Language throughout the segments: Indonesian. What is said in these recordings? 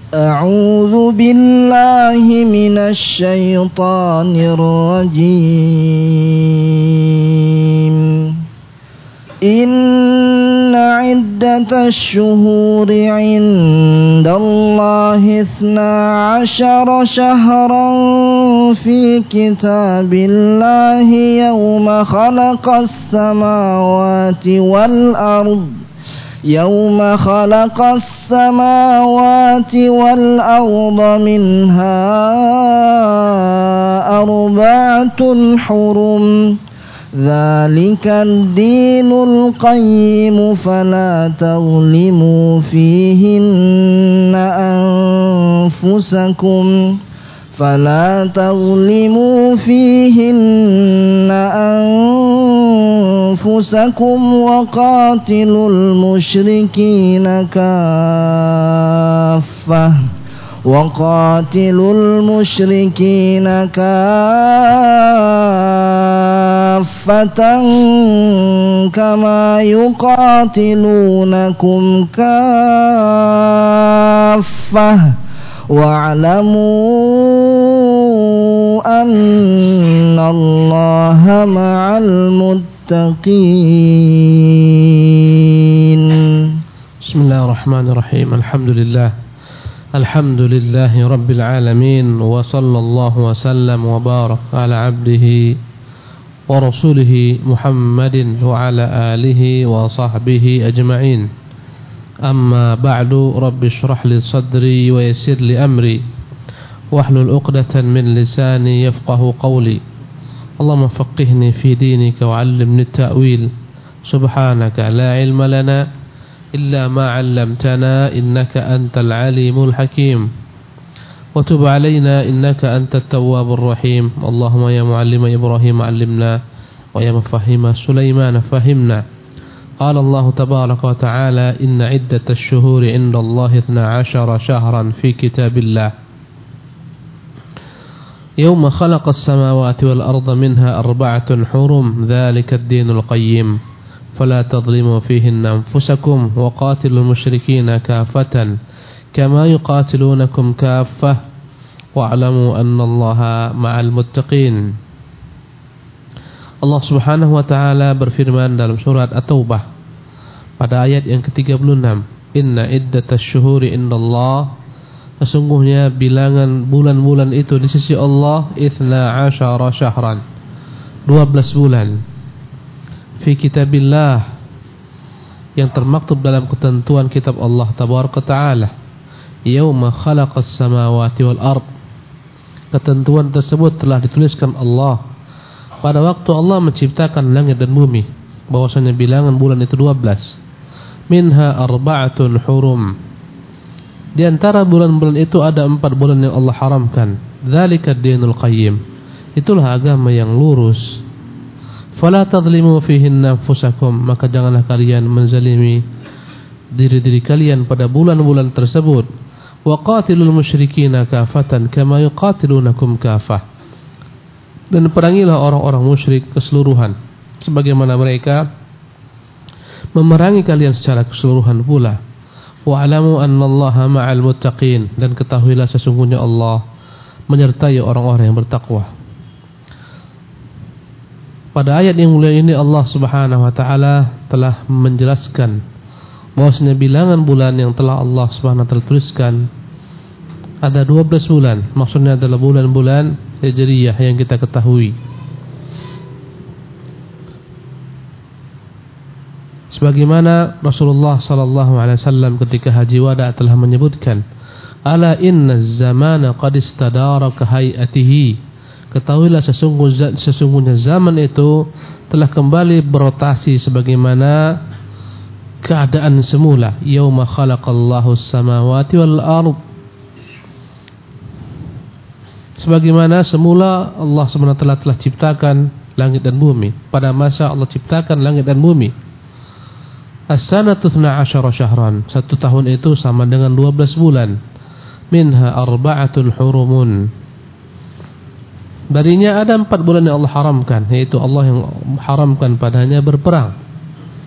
أعوذ بالله من الشيطان الرجيم. إن عدة الشهور عند الله 12 شهرا في كتاب الله يوم خلق السماوات والأرض منها 4 حرم ذلك الدين القيم فلا تظلموا فيهن أنفسكم وقاتلوا المشركين كافة كما يقاتلونكم كافة واعلموا أن الله مع المتقين. بسم الله الرحمن الرحيم. الحمد لله رب العالمين، وصلى الله وسلم وبارك على عبده ورسوله محمد وعلى آله وصحبه أجمعين. أما بعد، رب اشرح لي صدري ويسر لي أمري واحلل عقدة من لساني يفقه قولي. اللهم فقهني في دينك وعلمني التأويل. سبحانك لا علم لنا إلا ما علمتنا إنك أنت العليم الحكيم، وتب علينا إنك أنت التواب الرحيم. اللهم يا معلم إبراهيم علمنا، ويا مفهم سليمان فهمنا. قال الله تبارك وتعالى: إن عدة الشهور عند الله 12 شهرا في كتاب الله يوم خلق السماوات والأرض منها 4 حرم ذلك الدين القيم فلا تظلموا فيهن أنفسكم وقاتلوا المشركين كافة كما يقاتلونكم كافة واعلموا أن الله مع المتقين. Allah Subhanahu wa taala berfirman dalam surat At-Taubah pada ayat yang ke-36, Inna iddatasy syuhuri indallah, sesungguhnya bilangan bulan-bulan itu di sisi Allah 12 syahran, 12 bulan, fi kitabillah, yang termaktub dalam ketentuan kitab Allah tabaraka taala, yauma khalaqas samawati wal ard. Ketentuan tersebut telah dituliskan Allah pada waktu Allah menciptakan langit dan bumi, bahwasanya bilangan bulan itu 12. Minha 4 hurum. Di antara bulan-bulan itu ada 4 bulan yang Allah haramkan. Dzalika ad-dinul qayyim. Itulah agama yang lurus. Fala tadhlimu fihinna anfusakum, maka janganlah kalian menzalimi diri-diri kalian pada bulan-bulan tersebut. Wa qatilul musyrikina kafatan kama yuqatilunakum kafah. Dan perangilah orang-orang musyrik keseluruhan, sebagaimana mereka memerangi kalian secara keseluruhan pula. Wa'lamu annallaha ma'al muttaqin, dan ketahuilah sesungguhnya Allah menyertai orang-orang yang bertakwa. Pada ayat yang mulia ini Allah Subhanahu wa taala telah menjelaskan bahwasanya bilangan bulan yang telah Allah Subhanahu wa taala tuliskan ada 12 bulan. Maksudnya adalah bulan-bulan Hijriyah yang kita ketahui. Sebagaimana Rasulullah sallallahu alaihi wasallam ketika haji wada telah menyebutkan, ala inna zamana qad istadara ka hayatihi, ketahuilah sesungguhnya zaman itu telah kembali berotasi sebagaimana keadaan semula. Yauma khalaqallahu as-samawati wal ard, sebagaimana semula Allah SWT telah ciptakan langit dan bumi. Pada masa Allah ciptakan langit dan bumi, as-sanatu 12 syahran, 1 tahun itu sama dengan 12 bulan. Minha 4 hurumun, darinya ada 4 bulan yang Allah haramkan, yaitu Allah yang haramkan padanya berperang.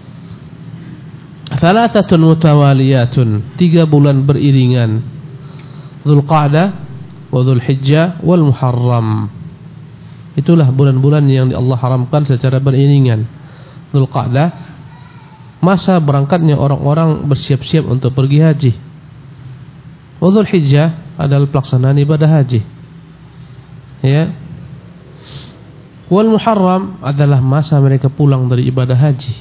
Thalathatun mutawaliyatun, 3 bulan beriringan. Dzulqa'dah wa Dzulhijjah wal Muharram. Itulah bulan-bulan yang Allah haramkan secara beriringan. Dzulqa'dah, masa berangkatnya orang-orang bersiap-siap untuk pergi haji. Wa Dzulhijjah adalah pelaksanaan ibadah haji. Ya. Wal Muharram adalah masa mereka pulang dari ibadah haji.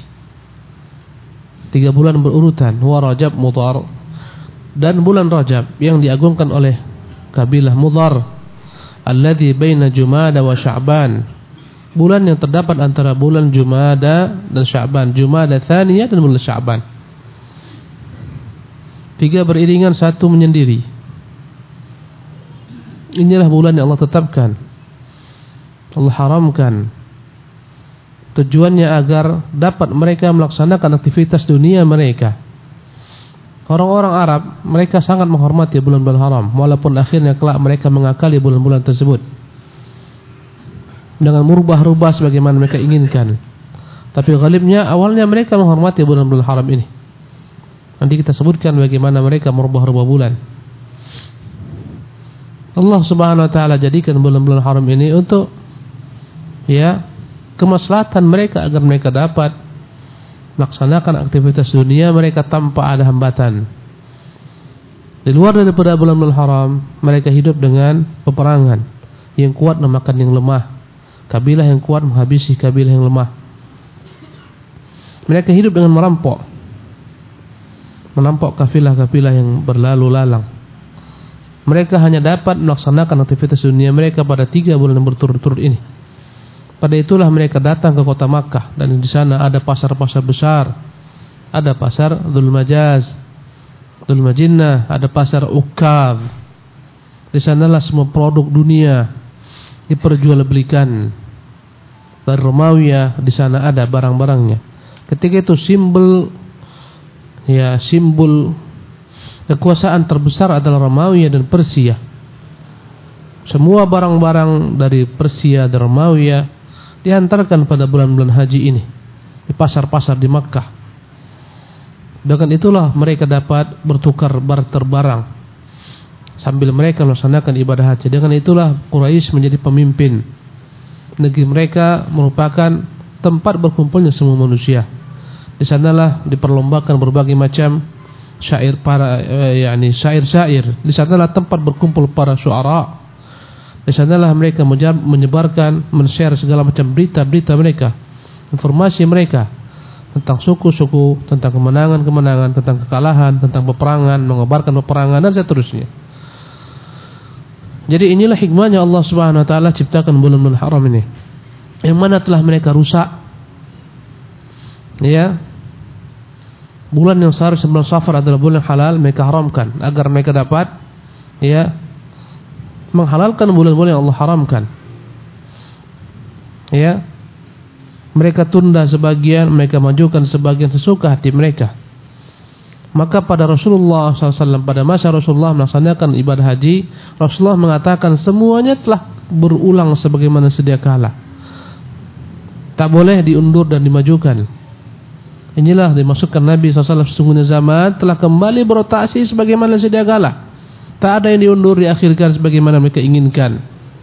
3 bulan berurutan. Wa Rajab, Mudhar, dan bulan Rajab yang diagungkan oleh kabilah Mudhar, alladzi baina Jumada wa Sya'ban, bulan yang terdapat antara bulan Jumada dan Sya'ban, Jumada Tsaniyah dan bulan Sya'ban. 3 beriringan, 1 menyendiri. Inilah bulan yang Allah tetapkan, Allah haramkan. Tujuannya agar dapat mereka melaksanakan aktivitas dunia mereka. Orang-orang Arab, mereka sangat menghormati bulan-bulan haram, walaupun akhirnya kelak mereka mengakali bulan-bulan tersebut dengan merubah-rubah sebagaimana mereka inginkan. Tapi ghalibnya awalnya mereka menghormati bulan-bulan haram ini. Nanti kita sebutkan bagaimana mereka merubah-rubah bulan. Allah Subhanahu wa taala jadikan bulan-bulan haram ini untuk kemaslahatan mereka, agar mereka dapat melaksanakan aktivitas dunia mereka tanpa ada hambatan. Di luar daripada bulan-bulan haram, mereka hidup dengan peperangan. Yang kuat memakan yang lemah, kabilah yang kuat menghabisi kabilah yang lemah. Mereka hidup dengan merampok kafilah-kafilah yang berlalu lalang. Mereka hanya dapat melaksanakan aktivitas dunia mereka pada 3 bulan yang berturut-turut ini. Pada itulah mereka datang ke kota Makkah, dan di sana ada pasar-pasar besar. Ada pasar Dzul Majaz, Dzul Majinnah, ada pasar Uqab. Di sanalah semua produk dunia diperjualbelikan. Dari Romawi di sana ada barang-barangnya. Ketika itu simbol kekuasaan terbesar adalah Romawi dan Persia. Semua barang-barang dari Persia dan Romawi dihantarkan pada bulan-bulan haji ini di pasar-pasar di Makkah. Dengan itulah mereka dapat bertukar barter barang sambil mereka melaksanakan ibadah haji. Dengan itulah Quraisy menjadi pemimpin. Negeri mereka merupakan tempat berkumpulnya semua manusia. Di sanalah diperlombakan berbagai macam syair syair-syair. Di sanalah tempat berkumpul para syuara. Di sanalah mereka menyebarkan, men-share segala macam berita-berita mereka, informasi mereka tentang suku-suku, tentang kemenangan-kemenangan, tentang kekalahan, tentang peperangan, mengabarkan peperangan dan seterusnya. Jadi inilah hikmahnya Allah Subhanahu wa taala ciptakan bulan-bulan haram ini, yang mana telah mereka rusak. Bulan yang seharusnya bulan Safar adalah bulan halal, mereka haramkan agar mereka dapat menghalalkan bulan-bulan yang Allah haramkan. Mereka tunda sebagian, mereka majukan sebagian sesuka hati mereka. Maka pada Rasulullah SAW, pada masa Rasulullah melaksanakan ibadah haji, Rasulullah mengatakan semuanya telah berulang sebagaimana sedia kala. Tak boleh diundur dan dimajukan. Inilah dimaksudkan Nabi SAW, sesungguhnya zaman telah kembali berotasi sebagaimana sedia kala. Tak ada yang diundur, diakhirkan sebagaimana mereka inginkan.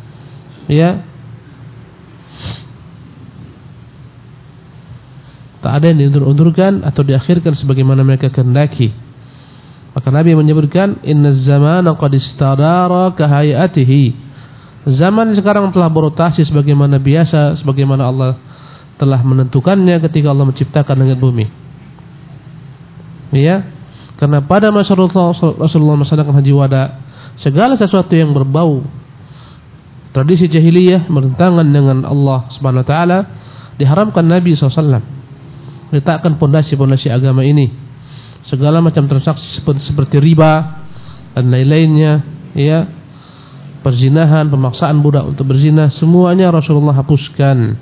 Tak ada yang diundur-undurkan atau diakhirkan sebagaimana mereka kehendaki. Maka Nabi menyebutkan, Inna zamana qad istadara kahayatihi. Zaman sekarang telah berotasi sebagaimana biasa, sebagaimana Allah telah menentukannya ketika Allah menciptakan langit bumi. Karena pada masa Rasulullah melaksanakan haji wada, segala sesuatu yang berbau tradisi jahiliyah bertentangan dengan Allah Subhanahu wa taala diharamkan. Nabi SAW letakkan pondasi-pondasi agama ini. Segala macam transaksi seperti riba dan lain-lainnya, perzinahan, pemaksaan budak untuk berzina, semuanya Rasulullah hapuskan.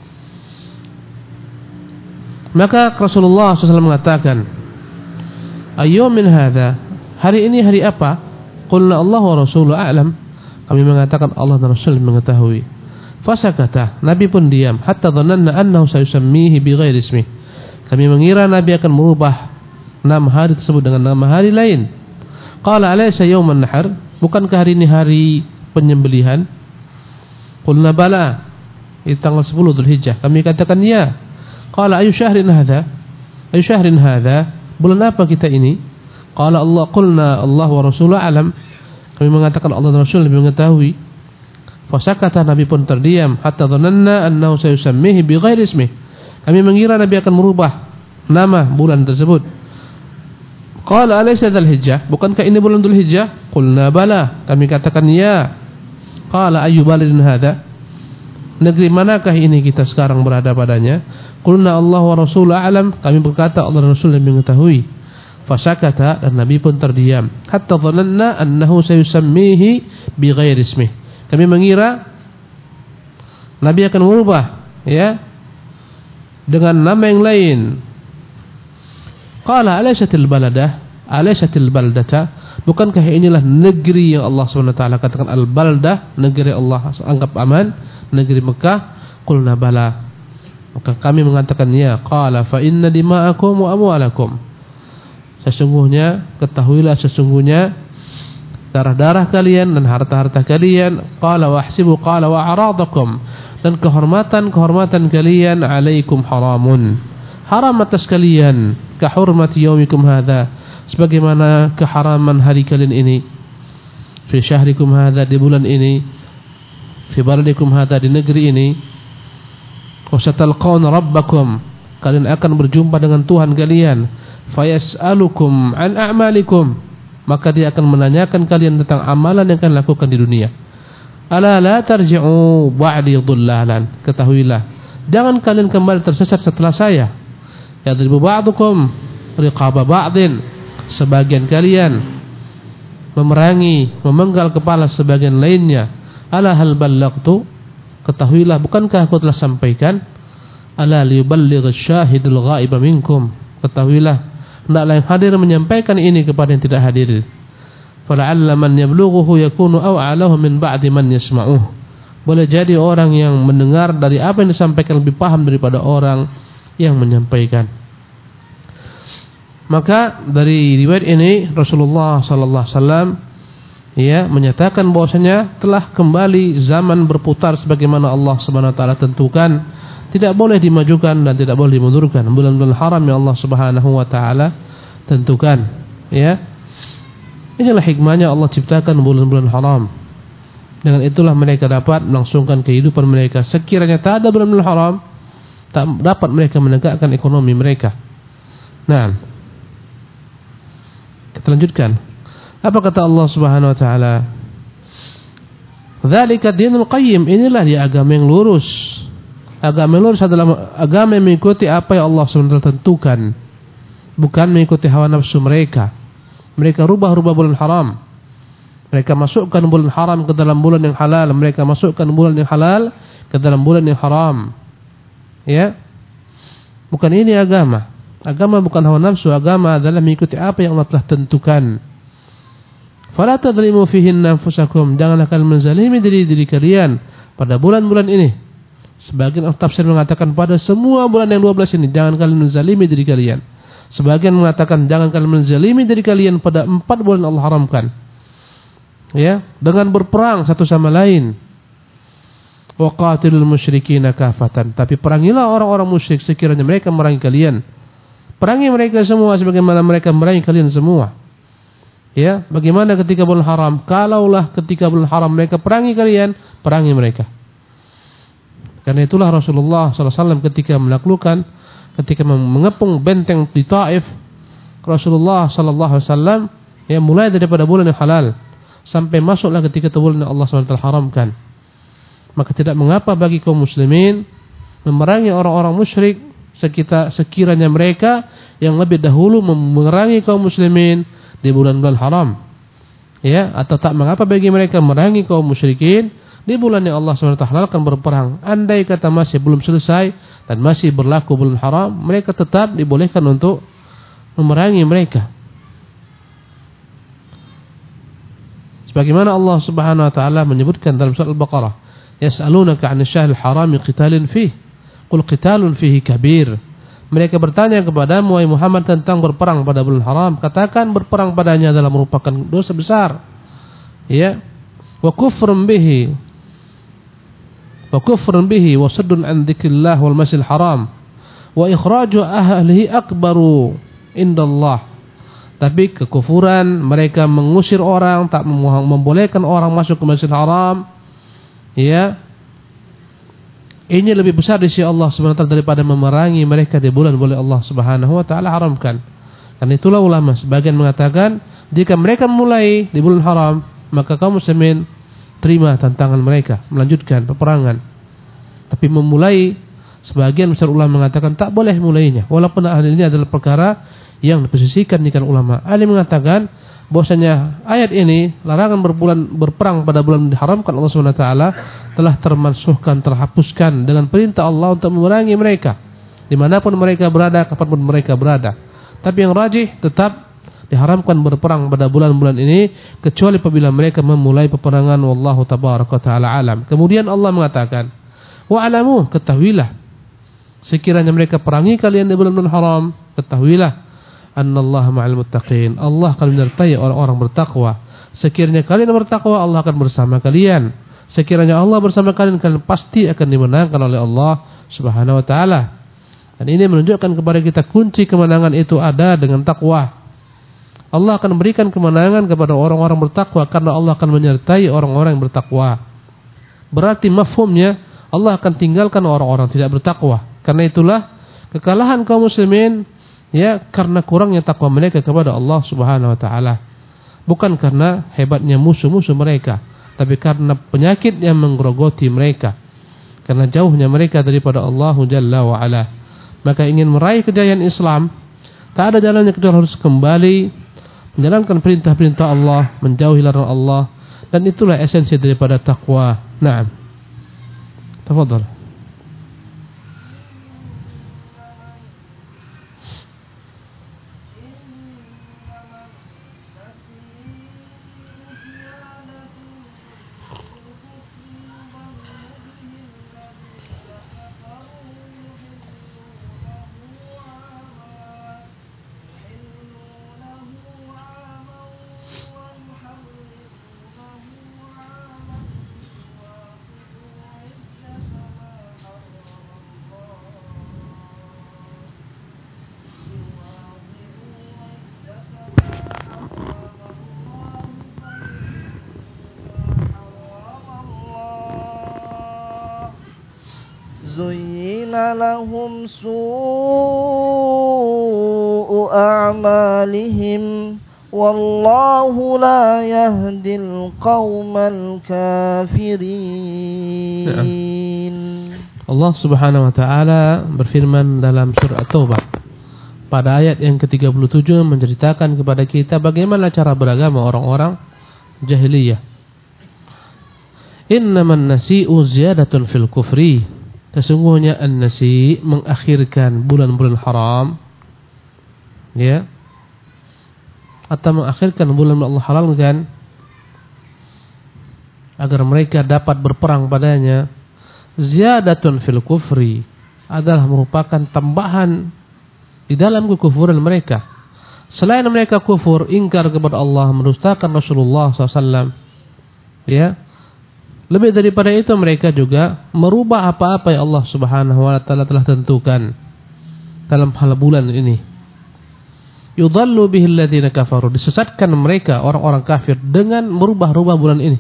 Maka Rasulullah SAW mengatakan, Ayyum min hadha, hari ini hari apa? Qulna Allah wa Rasuluhu a'lam. Kami mengatakan Allah dan Rasul mengetahui. Fasakata, Nabi pun diam. Hatta dhananna annahu sayusammihi bighairi ismih. Kami mengira Nabi akan merubah nama hari tersebut dengan nama hari lain. Qala alaysa yawman nahar? bukankah hari ini hari penyembelihan? Qulna bala, itu tanggal 10 Dzulhijjah. Kami katakan ya. Qala ayu syahrin hadza? Ayu syahrin hadza? Bulan apa kita ini? Qala Allah, qulna Allah wa rasuluhu alam. Kami mengatakan Allah dan Rasul lebih mengetahui. Fasakata, Nabi pun terdiam. Hatta dhananna annahu sayusammihi bighairi ismih. Kami mengira Nabi akan merubah nama bulan tersebut. Qala alaysa Dzulhijjah? Bukankah ini bulan Dzulhijjah? Qulna bala. Kami katakan ya. Qala ayyu baladin hadza? Negeri manakah ini kita sekarang berada padanya? Qulna Allah wa rasuluhu a'lam. Kami berkata Allah dan Rasul yang mengetahui. Fasakata, dan Nabi pun terdiam. Hatta dhananna annahu sayusammihi bighairi ismih. Kami mengira Nabi akan merubah ya dengan nama yang lain. Qala alaysatil baladah, alaysatil baldata? Bukankah inilah negeri yang Allah SWT katakan al-baldah, negeri Allah anggap aman, negeri Mekah? Qulna bala. Maka kami mengatakan ya. Qala fa inna dima'akum wa amwalakum. Sesungguhnya, ketahuilah sesungguhnya darah-darah kalian dan harta-harta kalian. Qala wahsibu, qala wa aradakum, dan kehormatan-kehormatan kalian alaikum haramun, haram atas kalian, kahurmati yaumikum hadza, sebagaimana keharaman hari kalian ini, fi syahrikum hadza, di bulan ini, fi baladikum hadza, di negeri ini. Wasatalqawna rabbakum, kalian akan berjumpa dengan Tuhan kalian. Fayas'alukum an a'malikum, maka dia akan menanyakan kalian tentang amalan yang kalian lakukan di dunia. Ala la tarji'u ba'di dhullalan, ketahuilah jangan kalian kembali tersesat setelah saya. Yadribu ba'dukum riqaba ba'din, sebagian kalian memerangi, memenggal kepala sebagian lainnya. Ala hal ballagtu, ketahuilah bukankah aku telah sampaikan. Ala liyuballigh asyahidul ghaiba minkum, ketahuilah hendaklah yang hadir menyampaikan ini kepada yang tidak hadir. Fala'alla man yablughuhu yakunu aw'alahu min ba'di man yasma'uh. Boleh jadi orang yang mendengar dari apa yang disampaikan lebih paham daripada orang yang menyampaikan. Maka dari riwayat ini Rasulullah sallallahu alaihi wasallam ya menyatakan bahwasanya telah kembali zaman berputar sebagaimana Allah Subhanahu wa taala tentukan. Tidak boleh dimajukan dan tidak boleh dimundurkan bulan-bulan haram yang Allah Subhanahu wa taala tentukan, ya. Inilah hikmahnya Allah ciptakan bulan-bulan haram. Dengan itulah mereka dapat melangsungkan kehidupan mereka. Sekiranya tak ada bulan-bulan haram, tak dapat mereka menegakkan ekonomi mereka. Nah, kita lanjutkan. Apa kata Allah Subhanahu wa taala? Dzalika dinul qayyim, inilah dia agama yang lurus. Agama lurus adalah agama yang mengikuti apa yang Allah SWT tentukan, bukan mengikuti hawa nafsu mereka. Mereka rubah-rubah bulan haram. Mereka masukkan bulan haram ke dalam bulan yang halal. Mereka masukkan bulan yang halal ke dalam bulan yang haram. Ya, bukan ini agama. Agama bukan hawa nafsu. Agama adalah mengikuti apa yang Allah telah tentukan. Fala tadlimu fihinna anfusakum, janganlah kalian menzalimi diri kalian pada bulan-bulan ini. Sebagian tafsir mengatakan pada semua bulan yang 12 ini jangan kalian menzalimi diri kalian. Sebagian mengatakan jangan kalian menzalimi diri kalian pada 4 bulan Allah haramkan. Ya, dengan berperang satu sama lain. Wa qatilul musyrikina kafatan, tapi perangilah orang-orang musyrik sekiranya mereka merangi kalian. Perangi mereka semua sebagaimana mereka merangi kalian semua. Ya, bagaimana ketika bulan haram? Kalaulah ketika bulan haram mereka perangi kalian, perangi mereka. Karena itulah Rasulullah SAW ketika menaklukkan, ketika mengepung benteng di Taif, Rasulullah SAW ya mulai daripada bulan yang halal sampai masuklah ketika bulan yang Allah SWT haramkan. Maka tidak mengapa bagi kaum muslimin memerangi orang-orang musyrik sekiranya mereka yang lebih dahulu memerangi kaum muslimin di bulan-bulan haram. Ya, atau tak mengapa bagi mereka memerangi kaum musyrikin di bulan yang Allah SWT halalkan berperang. Andai kata masih belum selesai dan masih berlaku bulan haram, mereka tetap dibolehkan untuk memerangi mereka. Sebagaimana Allah Subhanahu wa taala menyebutkan dalam surah Al-Baqarah, yas'alunaka 'anil syahril harami qitalin fihi, qul qitalun fihi kabir. Mereka bertanya kepadamu wahai Muhammad tentang berperang pada bulan haram, katakan berperang padanya adalah merupakan dosa besar. ya, wa kufrun bihi wa saddun an dzikrillah wal masjidil haram wa ikhraju ahlihi akbaru indallah. Tapi kekufuran, mereka mengusir orang, tak membolehkan orang masuk ke Masjidil Haram, ya, ini lebih besar di sisi Allah Subhanahu wa taala daripada memerangi mereka di bulan boleh Allah Subhanahu wa taala haramkan. Karena itulah ulama sebagian mengatakan jika mereka mulai di bulan haram, maka kaum muslimin terima tantangan mereka melanjutkan peperangan. Tapi memulai, sebagian besar ulama mengatakan tak boleh mulainya, walaupun hal ini adalah perkara yang diposisikan di kalangan ulama. Ada yang mengatakan bahwasanya ayat ini larangan berperang pada bulan diharamkan Allah Subhanahu wa taala telah termansuhkan, terhapuskan dengan perintah Allah untuk memerangi mereka dimanapun mereka berada, kapanpun mereka berada. Tapi yang rajih tetap diharamkan berperang pada bulan-bulan ini kecuali apabila mereka memulai peperangan. Wallahu tabaraka taala alam. Kemudian Allah mengatakan, wa alamu, ketahuilah sekiranya mereka perangi kalian di bulan haram, ketahuilah annallaha ma'al muttaqin, Allah akan menyertai orang-orang bertakwa. Sekiranya kalian bertakwa, Allah akan bersama kalian. Sekiranya Allah bersama kalian, kalian pasti akan dimenangkan oleh Allah Subhanahu wa taala. Dan ini menunjukkan kepada kita kunci kemenangan itu ada dengan takwa. Allah akan memberikan kemenangan kepada orang-orang bertakwa karena Allah akan menyertai orang-orang yang bertakwa. Berarti mafhumnya Allah akan tinggalkan orang-orang tidak bertakwa. Karena itulah kekalahan kaum muslimin, ya, karena kurangnya takwa mereka kepada Allah Subhanahu wa taala. Bukan karena hebatnya musuh-musuh mereka, tapi karena penyakit yang menggerogoti mereka. Karena jauhnya mereka daripada Allah Jalla wa Ala. Maka ingin meraih kejayaan Islam, tak ada jalannya kecuali harus kembali menjalankan perintah-perintah Allah, menjauhi larangan Allah, dan itulah esensi daripada takwa. Naam. Tafadhal. زين لهم سوء أعمالهم والله لا يهدي القوم الكافرين. Allah Subhanahu wa taala berfirman dalam surah At-Taubah pada ayat yang ke-37 menceritakan kepada kita bagaimana cara beragama orang-orang jahiliyah. Innaman nasi'u ziyadatun fil kufri. Sesungguhnya an-nasi mengakhirkan bulan-bulan haram, ya, atau mengakhirkan bulan Allah halalkan agar mereka dapat berperang padanya. Ziyadatun fil kufri adalah merupakan tambahan di dalam kekufuran mereka. Selain mereka kufur, ingkar kepada Allah, mendustakan Rasulullah SAW, ya, lebih daripada itu mereka juga merubah apa-apa yang Allah Subhanahu wa taala telah tentukan dalam hal bulan ini. Yudallu bihil ladzina kafaru, disesatkan mereka orang-orang kafir dengan merubah-rubah bulan ini.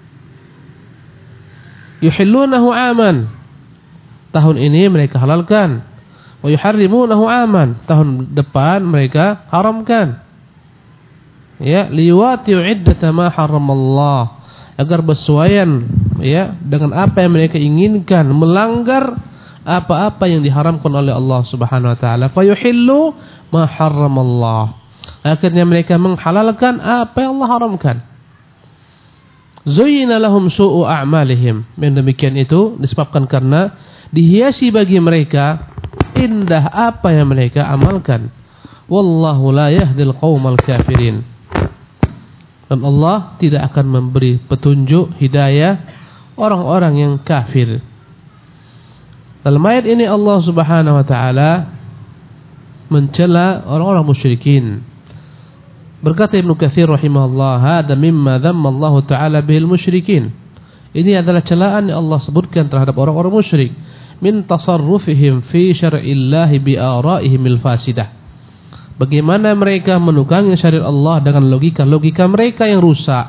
Yuhillunahu aman, tahun ini mereka halalkan. Wa yuharrimunahu aman, tahun depan mereka haramkan. Ya, liwati'u iddata ma haramallah, agar bersesuaian, ya, dengan apa yang mereka inginkan, melanggar apa-apa yang diharamkan oleh Allah Subhanahu wa taala. Fa yuhillu ma haramallah, akhirnya mereka menghalalkan apa yang Allah haramkan. Zuyyina lahum su'u a'malihim, yang demikian itu disebabkan karena dihiasi bagi mereka indah apa yang mereka amalkan. Wallahu la yahdil qaumal kafirin. Dan Allah tidak akan memberi petunjuk hidayah orang-orang yang kafir. Dalam ayat ini Allah Subhanahu wa taala mencela orang-orang musyrikin. Berkata Ibnu Katsir rahimahullah, "Hada mimma dhamma Allah Ta'ala bihil musyrikin." Ini adalah celaan yang Allah sebutkan terhadap orang-orang musyrik, min tasarrufihim fi syar'illahi bi ara'ihimil fasidah. Bagaimana mereka menukangi syariat Allah dengan logika-logika mereka yang rusak.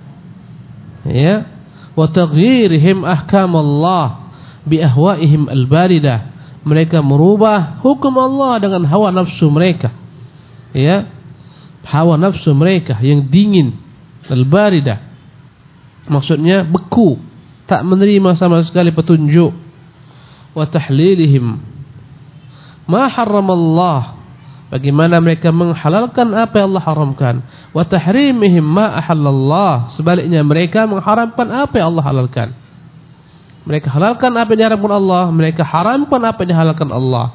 Ya, wa taghyirihim ahkam Allah bi ahwa'ihim al-baridah. Mereka merubah hukum Allah dengan hawa nafsu mereka. Ya, hawa nafsu mereka yang dingin, al-baridah. Maksudnya beku, tak menerima sama sekali petunjuk. Wa tahlilihim ma harramallah. Bagaimana mereka menghalalkan apa yang Allah haramkan. Wa tahrimihim ma ahallallah. Sebaliknya mereka mengharamkan apa yang Allah halalkan. Mereka halalkan apa yang diharamkan Allah, mereka haramkan apa yang dihalalkan Allah.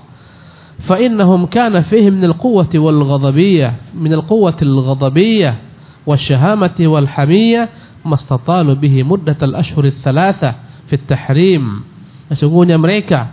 Fa innahum kana fihim min al-quwwati wal ghadabiyyah, min al-quwwati al-ghadabiyyah wasyahamati wal hamiyyah mastatalu bihi muddat al-ashhur ats-tsalatsa fi at-tahrim. Sesungguhnya mereka,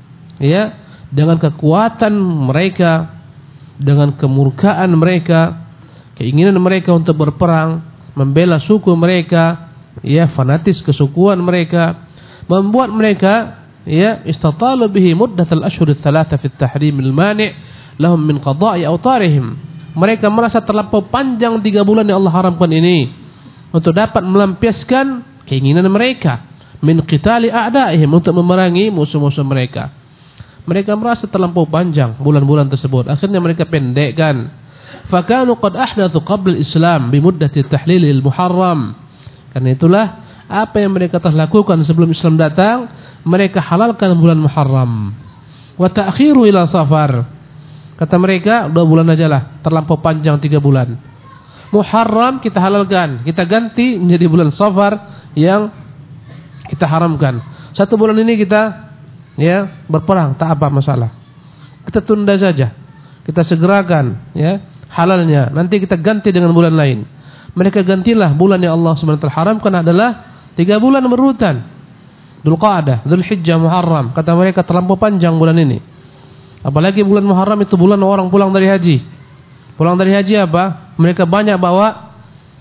ya, dengan kekuatan mereka, dengan kemurkaan mereka, keinginan mereka untuk berperang, membela suku mereka, ya, fanatis kesukuan mereka, membuat mereka, ya, istatalu bihi muddatal ashhur ats-tsalatsa fi at-tahrim al-mani' lahum min qada'i awtarihim. Mereka merasa terlampau panjang 3 bulan yang Allah haramkan ini untuk dapat melampiaskan keinginan mereka, min qitali a'da'ihim, untuk memerangi musuh-musuh mereka. Mereka merasa terlampau panjang bulan-bulan tersebut, akhirnya mereka pendekkan. Fakanu qad ahdatsu qabla al-islam bi muddati at-tahlil al-muharram. Karena itulah apa yang mereka telah lakukan sebelum Islam datang, mereka halalkan bulan Muharram. Wa ta'khiru ila Safar. Kata mereka, 2 bulan ajalah, terlampau panjang 3 bulan. Muharram kita halalkan, kita ganti menjadi bulan Safar yang kita haramkan. 1 bulan ini kita, ya, berperang, tak apa masalah. Kita tunda saja. Kita segerakan, ya, halalnya. Nanti kita ganti dengan bulan lain. Mereka gantilah bulan yang Allah SWT haramkan adalah 3 bulan berurutan. Dzulqa'dah, Dzulhijjah, Muharram. Kata mereka terlampau panjang bulan ini. Apalagi bulan Muharram itu bulan orang pulang dari haji. Pulang dari haji apa? Mereka banyak bawa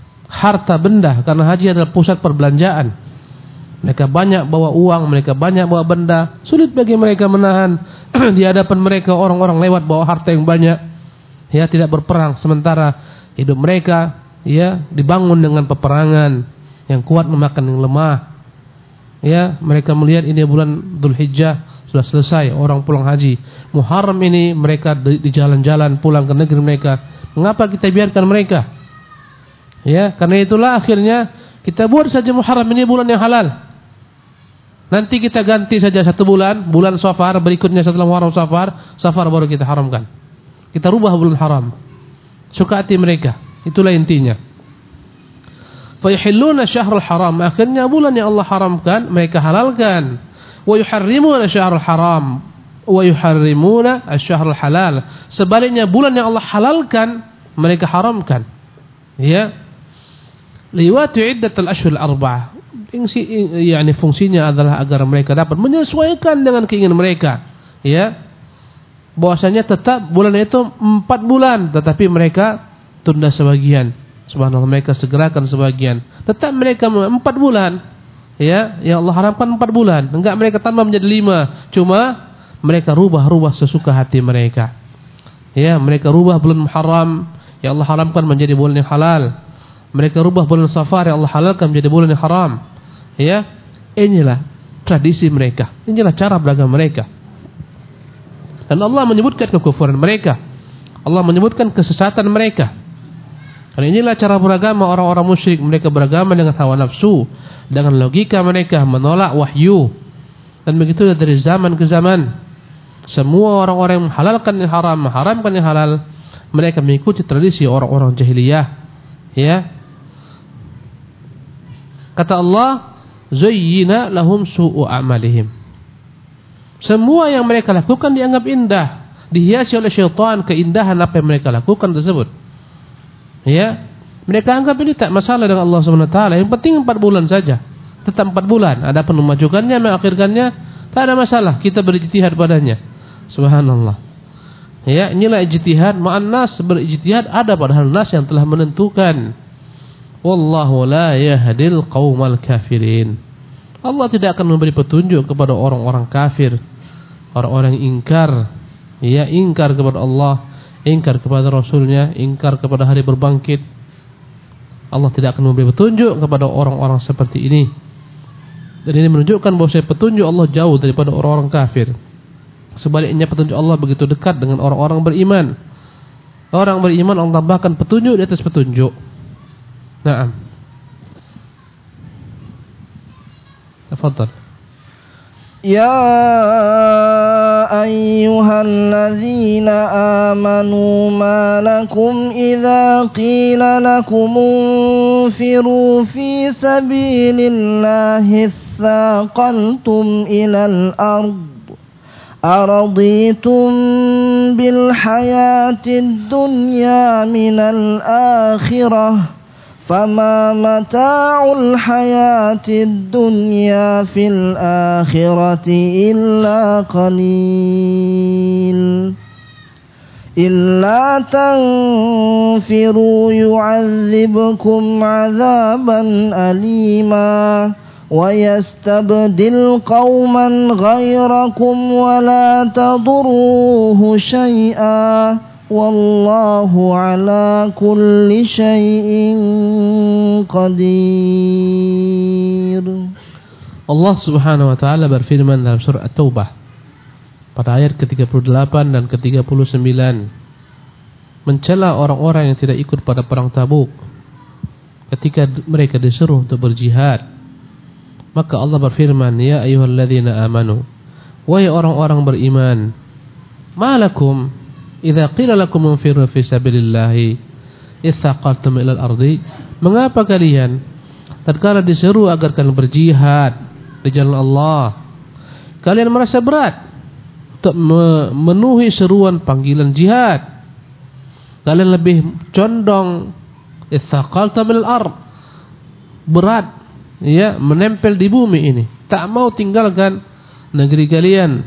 harta benda karena haji adalah pusat perbelanjaan. Mereka banyak bawa uang, mereka banyak bawa benda. Sulit bagi mereka menahan di hadapan mereka orang-orang lewat bawa harta yang banyak. Ya, tidak berperang, sementara hidup mereka, ya, dibangun dengan peperangan. Yang kuat memakan yang lemah. Ya, mereka melihat ini bulan Dzulhijjah sudah selesai, orang pulang haji. Muharram ini mereka di jalan-jalan pulang ke negeri mereka. Mengapa kita biarkan mereka? Ya, karena itulah akhirnya kita buat saja Muharram ini bulan yang halal. Nanti kita ganti saja 1 bulan, bulan Safar berikutnya setelah Muharram Safar baru kita haramkan. Kita rubah bulan haram. Suka hati mereka. Itulah intinya. Fayahilluna syahrul haram, akhirnya bulan yang Allah haramkan mereka halalkan. Wa yuharrimuna syahrul haram wa yuharrimuna asy-syahrul halal. Sebaliknya bulan yang Allah halalkan mereka haramkan. Ya. Liwatu iddatul ashhur al-arba'ah. Yani fungsinya adalah agar mereka dapat menyesuaikan dengan keinginan mereka. Ya. Bahwasanya tetap bulan itu 4 bulan, tetapi mereka tunda sebagian. Subhanallah, mereka segerakan sebagian. Tetap mereka 4 bulan. Ya, yang Allah haramkan 4 bulan. Enggak mereka tambah menjadi 5. Cuma mereka rubah sesuka hati mereka. Ya, mereka rubah bulan Muharram yang Allah haramkan menjadi bulan yang halal. Mereka rubah bulan Safar yang Allah halalkan menjadi bulan yang haram. Ya, inilah tradisi mereka. Inilah cara beragama mereka. Dan Allah menyebutkan kekufuran mereka. Allah menyebutkan kesesatan mereka. Karena inilah cara beragama orang-orang musyrik. Mereka beragama dengan hawa nafsu, dengan logika mereka, menolak wahyu. Dan begitu dari zaman ke zaman. Semua orang-orang yang menghalalkan yang haram, mengharamkan yang halal, mereka mengikuti tradisi orang-orang jahiliyah. Ya. Kata Allah, zayyina lahum su'u a'malihim. Semua yang mereka lakukan dianggap indah, dihiasi oleh syaitan keindahan apa yang mereka lakukan tersebut. Ya, mereka anggap ini tak masalah dengan Allah SWT. Yang penting 4 bulan saja, tetap 4 bulan. Adapun memajukannya, mengakhirkannya, tak ada masalah. Kita berijtihad padanya. Subhanallah. Ya, inilah ijtihad. Ma'an nas, berijtihad ada padahal nas yang telah menentukan. Wallahu la yahdil qaumal kafirin. Allah tidak akan memberi petunjuk kepada orang-orang kafir, orang-orang ingkar. Ya, ingkar kepada Allah, ingkar kepada Rasulnya, ingkar kepada hari berbangkit. Allah tidak akan memberi petunjuk kepada orang-orang seperti ini. Dan ini menunjukkan bahawa petunjuk Allah jauh daripada orang-orang kafir. Sebaliknya petunjuk Allah begitu dekat dengan orang-orang beriman. Orang beriman Allah tambahkan petunjuk di atas petunjuk. Naam. Tafadhal. Ya ayyuhalladzina amanu ma lakum idza qila lakum unfiru fi sabilillahi thaqaltum ilal ard أرضيتم بالحياة الدنيا من الآخرة فما متاع الحياة الدنيا في الآخرة إلا قليل إلا تنفروا يعذبكم عذابا أليما ويستبدل قوما غيركم ولا تضروه شيئا والله على كل شيء قدير. Allah Subhanahu wa taala berfirman dalam surah At-Taubah pada ayat ke-38 dan ke-39 mencela orang-orang yang tidak ikut pada perang Tabuk ketika mereka disuruh untuk berjihad. Maka Allah berfirman, ya ayyuhalladzina amanu, wahai orang-orang beriman, malakum idza qila lakum unfiru fi sabilillahi itsaqaltum ilal ardi, mengapa kalian tatkala diseru agar kalian berjihad di jalan Allah kalian merasa berat untuk memenuhi seruan panggilan jihad? Kalian lebih condong itsaqaltum ilal ard, berat, ya, menempel di bumi ini, tak mau tinggalkan negeri kalian,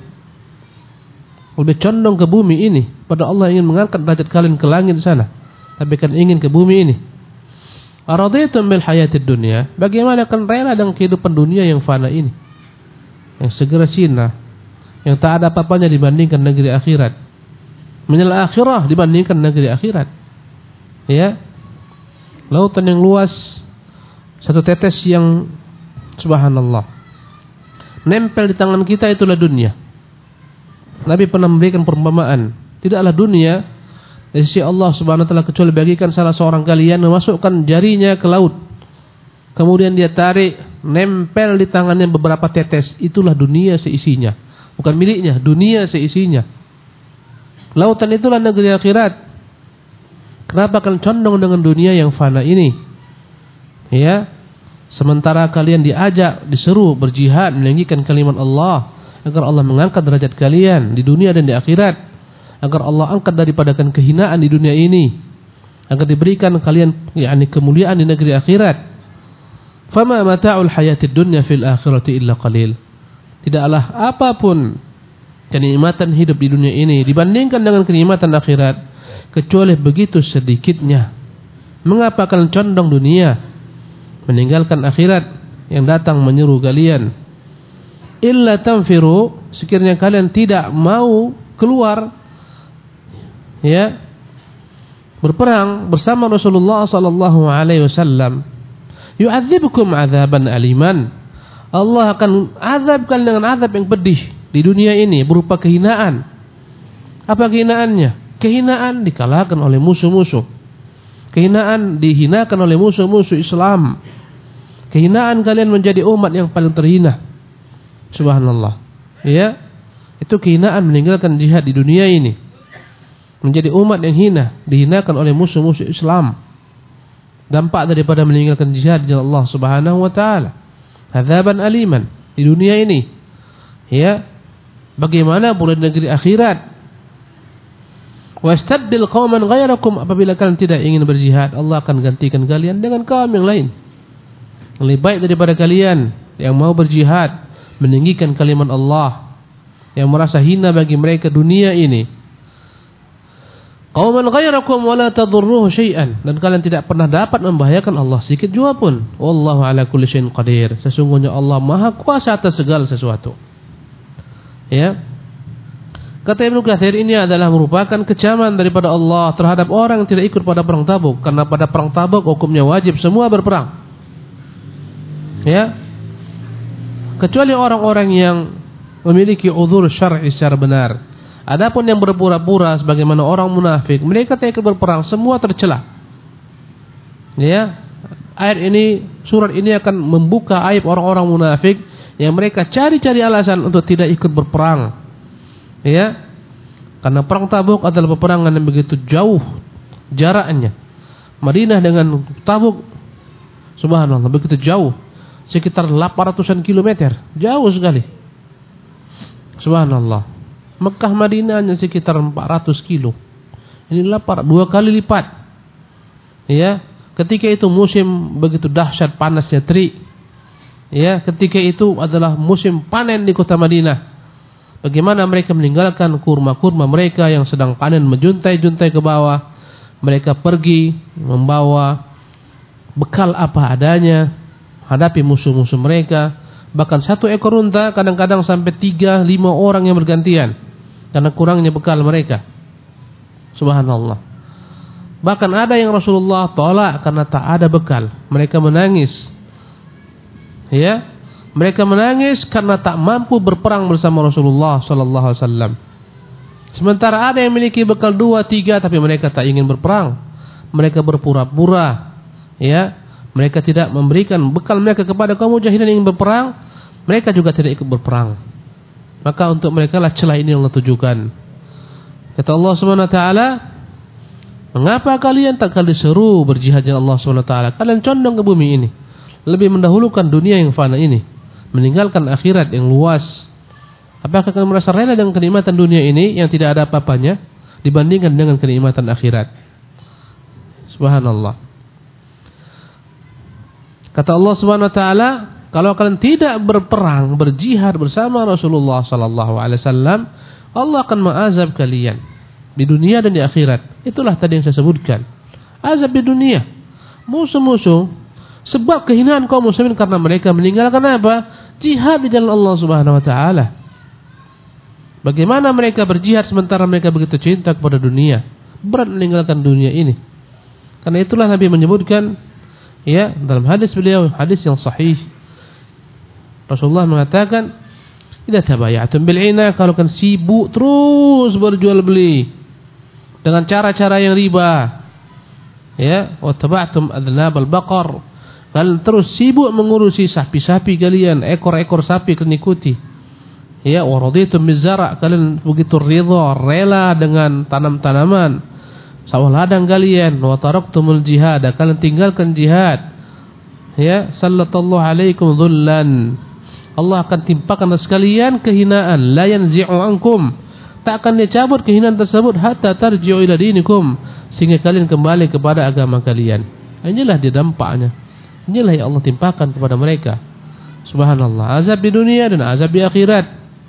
lebih condong ke bumi ini. Pada Allah ingin mengangkat derajat kalian ke langit sana, tapi kan ingin ke bumi ini. Araditum bil hayatid dunya, bagaimana kan rela dengan kehidupan dunia yang fana ini, yang segera sirna, yang tak ada apa-apanya dibandingkan negeri akhirat, menyela akhirah dibandingkan negeri akhirat. Ya, lautan yang luas, satu tetes yang subhanallah nempel di tangan kita, itulah dunia. Nabi pernah memberikan perumpamaan, tidaklah dunia dari sisi Allah Subhanahu wa taala kecuali bagikan salah seorang kalian memasukkan jarinya ke laut, kemudian dia tarik, nempel di tangannya beberapa tetes, itulah dunia seisinya, bukan miliknya, dunia seisinya. Lautan itulah negeri akhirat. Kenapa kalian condong dengan dunia yang fana ini? Ya, sementara kalian diajak, diseru berjihad meninggikan kalimat Allah agar Allah mengangkat derajat kalian di dunia dan di akhirat, agar Allah angkat daripada kehinaan di dunia ini, agar diberikan kalian yakni kemuliaan di negeri akhirat. Fama mata'ul hayatid dunya fil akhirati illa qalil. Tidaklah apapun kenikmatan hidup di dunia ini dibandingkan dengan kenikmatan akhirat kecuali begitu sedikitnya. Mengapa kalian condong dunia meninggalkan akhirat yang datang menyeru kalian? Illa tanfiru, sekiranya kalian tidak mau keluar, ya, berperang bersama Rasulullah sallallahu alaihi wasallam, yu'adzibukum 'adzaban aliman, Allah akan azab kalian dengan azab yang pedih di dunia ini berupa kehinaan. Apa kehinaannya? Kehinaan dikalahkan oleh musuh-musuh, kehinaan dihinakan oleh musuh-musuh Islam, kehinaan kalian menjadi umat yang paling terhina. Subhanallah. Ya, itu kehinaan meninggalkan jihad di dunia ini, menjadi umat yang hina, dihinakan oleh musuh-musuh Islam. Dampak daripada meninggalkan jihad di jalan Allah Subhanahu wa taala, adzaban aliman di dunia ini. Ya, bagaimana pula di negeri akhirat? Wastabdil qauman ghairakum, apabila kalian tidak ingin berjihad, Allah akan gantikan kalian dengan kaum yang lain lebih baik daripada kalian, yang mau berjihad meninggikan kalimat Allah, yang merasa hina bagi mereka dunia ini, Qauman ghairakum wa la tadurruhu syai'an, dan kalian tidak pernah dapat membahayakan Allah sedikit jua pun. Wallahu ala kulli syai'in qadir. Sesungguhnya Allah Maha kuasa atas segala sesuatu. Ya. Kata Ibnu Katsir, ini adalah merupakan kecaman daripada Allah terhadap orang yang tidak ikut pada perang Tabuk, karena pada perang Tabuk hukumnya wajib semua berperang. Ya. Kecuali orang-orang yang memiliki uzur syar'i secara benar. Adapun yang berpura-pura sebagaimana orang munafik, mereka tidak ikut berperang, semua tercela. Ya. Ayat ini, surat ini akan membuka aib orang-orang munafik yang mereka cari-cari alasan untuk tidak ikut berperang. Ya, karena perang Tabuk adalah peperangan yang begitu jauh jaraknya. Madinah dengan Tabuk, subhanallah, begitu jauh, sekitar 800-an kilometer, jauh sekali. Subhanallah. Mekah Madinah hanya sekitar 400 kilo. Ini 2 kali lipat. Ya, ketika itu musim begitu dahsyat panasnya terik. Ya, ketika itu adalah musim panen di kota Madinah. Bagaimana mereka meninggalkan kurma-kurma mereka yang sedang panen menjuntai-juntai ke bawah. Mereka pergi membawa bekal apa adanya, hadapi musuh-musuh mereka. Bahkan 1 ekor unta kadang-kadang sampai 3-5 orang yang bergantian, karena kurangnya bekal mereka. Subhanallah. Bahkan ada yang Rasulullah tolak karena tak ada bekal. Mereka menangis. Ya. Mereka menangis karena tak mampu berperang bersama Rasulullah sallallahu alaihi wasallam. Sementara ada yang memiliki bekal 2-3 tapi mereka tak ingin berperang. Mereka berpura-pura. Ya, mereka tidak memberikan bekal mereka kepada kaum mujahidin yang ingin berperang. Mereka juga tidak ikut berperang. Maka untuk mereka lah celah ini Allah tujukan. Kata Allah Subhanahu wa taala, "Mengapa kalian tak kali seru berjihad jalan Allah Subhanahu wa taala? Kalian condong ke bumi ini, lebih mendahulukan dunia yang fana ini, meninggalkan akhirat yang luas. Apakah kalian merasa rela dengan kenikmatan dunia ini yang tidak ada apa-apanya dibandingkan dengan kenikmatan akhirat?" Subhanallah. Kata Allah Subhanahu wa taala, kalau kalian tidak berperang, berjihad bersama Rasulullah sallallahu alaihi wasallam, Allah akan mengazab kalian di dunia dan di akhirat. Itulah tadi yang saya sebutkan. Azab di dunia, musuh-musuh, sebab kehinaan kaum muslimin karena mereka meninggalkan apa? Jihad di jalan Allah Subhanahu wa taala. Bagaimana mereka berjihad sementara mereka begitu cinta kepada dunia? Berat meninggalkan dunia ini. Karena itulah Nabi menyebutkan, ya, dalam hadis beliau, hadis yang sahih, Rasulullah mengatakan, "Idza tabayatum bil 'ina," kalau kan sibuk terus berjual beli dengan cara-cara yang riba. Ya, wa taba'tum adnabal baqar, kalian terus sibuk mengurusi sapi-sapi kalian, ekor-ekor sapi kalian ikuti. Ya, wa raditum bizara', kalian begitu ridha, rela dengan tanam-tanaman, sawah ladang kalian. Wa taraktumul jihad, kalian tinggalkan jihad. Ya, sallallahu alaikum dhullan, Allah akan timpakan atas kalian kehinaan, la yanzi'u ankum, tak akan dicabut kehinaan tersebut hatta tarji'u ila dinikum, sehingga kalian kembali kepada agama kalian. Inilah dia dampaknya. Inilah yang Allah timpakan kepada mereka. Subhanallah, azab di dunia dan azab di akhirat.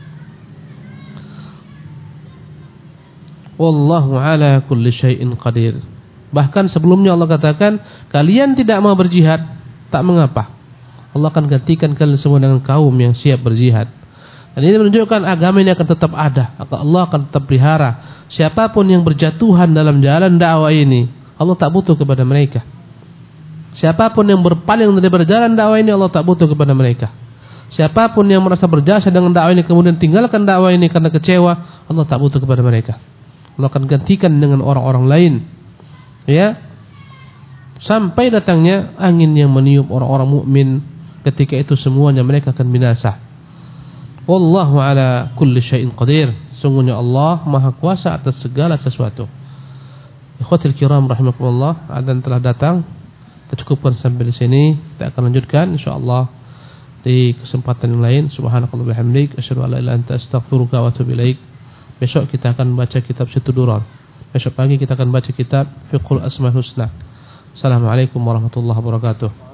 Wallahu ala kulli syai'in qadir. Bahkan sebelumnya Allah katakan, kalian tidak mau berjihad, tak mengapa, Allah akan gantikan kalian semua dengan kaum yang siap berjihad. Dan ini menunjukkan agama ini akan tetap ada, Allah akan tetap pelihara. Siapapun yang berjatuhan dalam jalan dakwah ini, Allah tak butuh kepada mereka. Siapapun yang berpaling dari jalan dakwah ini, Allah tak butuh kepada mereka. Siapapun yang merasa berjasa dengan dakwah ini kemudian tinggalkan dakwah ini karena kecewa, Allah tak butuh kepada mereka. Allah akan gantikan dengan orang-orang lain. Ya, sampai datangnya angin yang meniup orang-orang mukmin. Ketika itu semuanya mereka akan binasa. Wallahu ala kulli syai'in qadir. Sungguhnya Allah Maha Kuasa atas segala sesuatu. Ikhwatul kiram rahimakumullah, adzan telah datang. Kita cukupkan sampai di sini. Kita akan lanjutkan insyaallah di kesempatan yang lain. Subhanakallah bihamdik, asyhadu an la ilaha illa anta, astaghfiruka wa atubu ilaik. Besok kita akan baca kitab Situdurar. Besok pagi kita akan baca kitab Fiqhul Asmaul Husna. Assalamualaikum warahmatullahi wabarakatuh.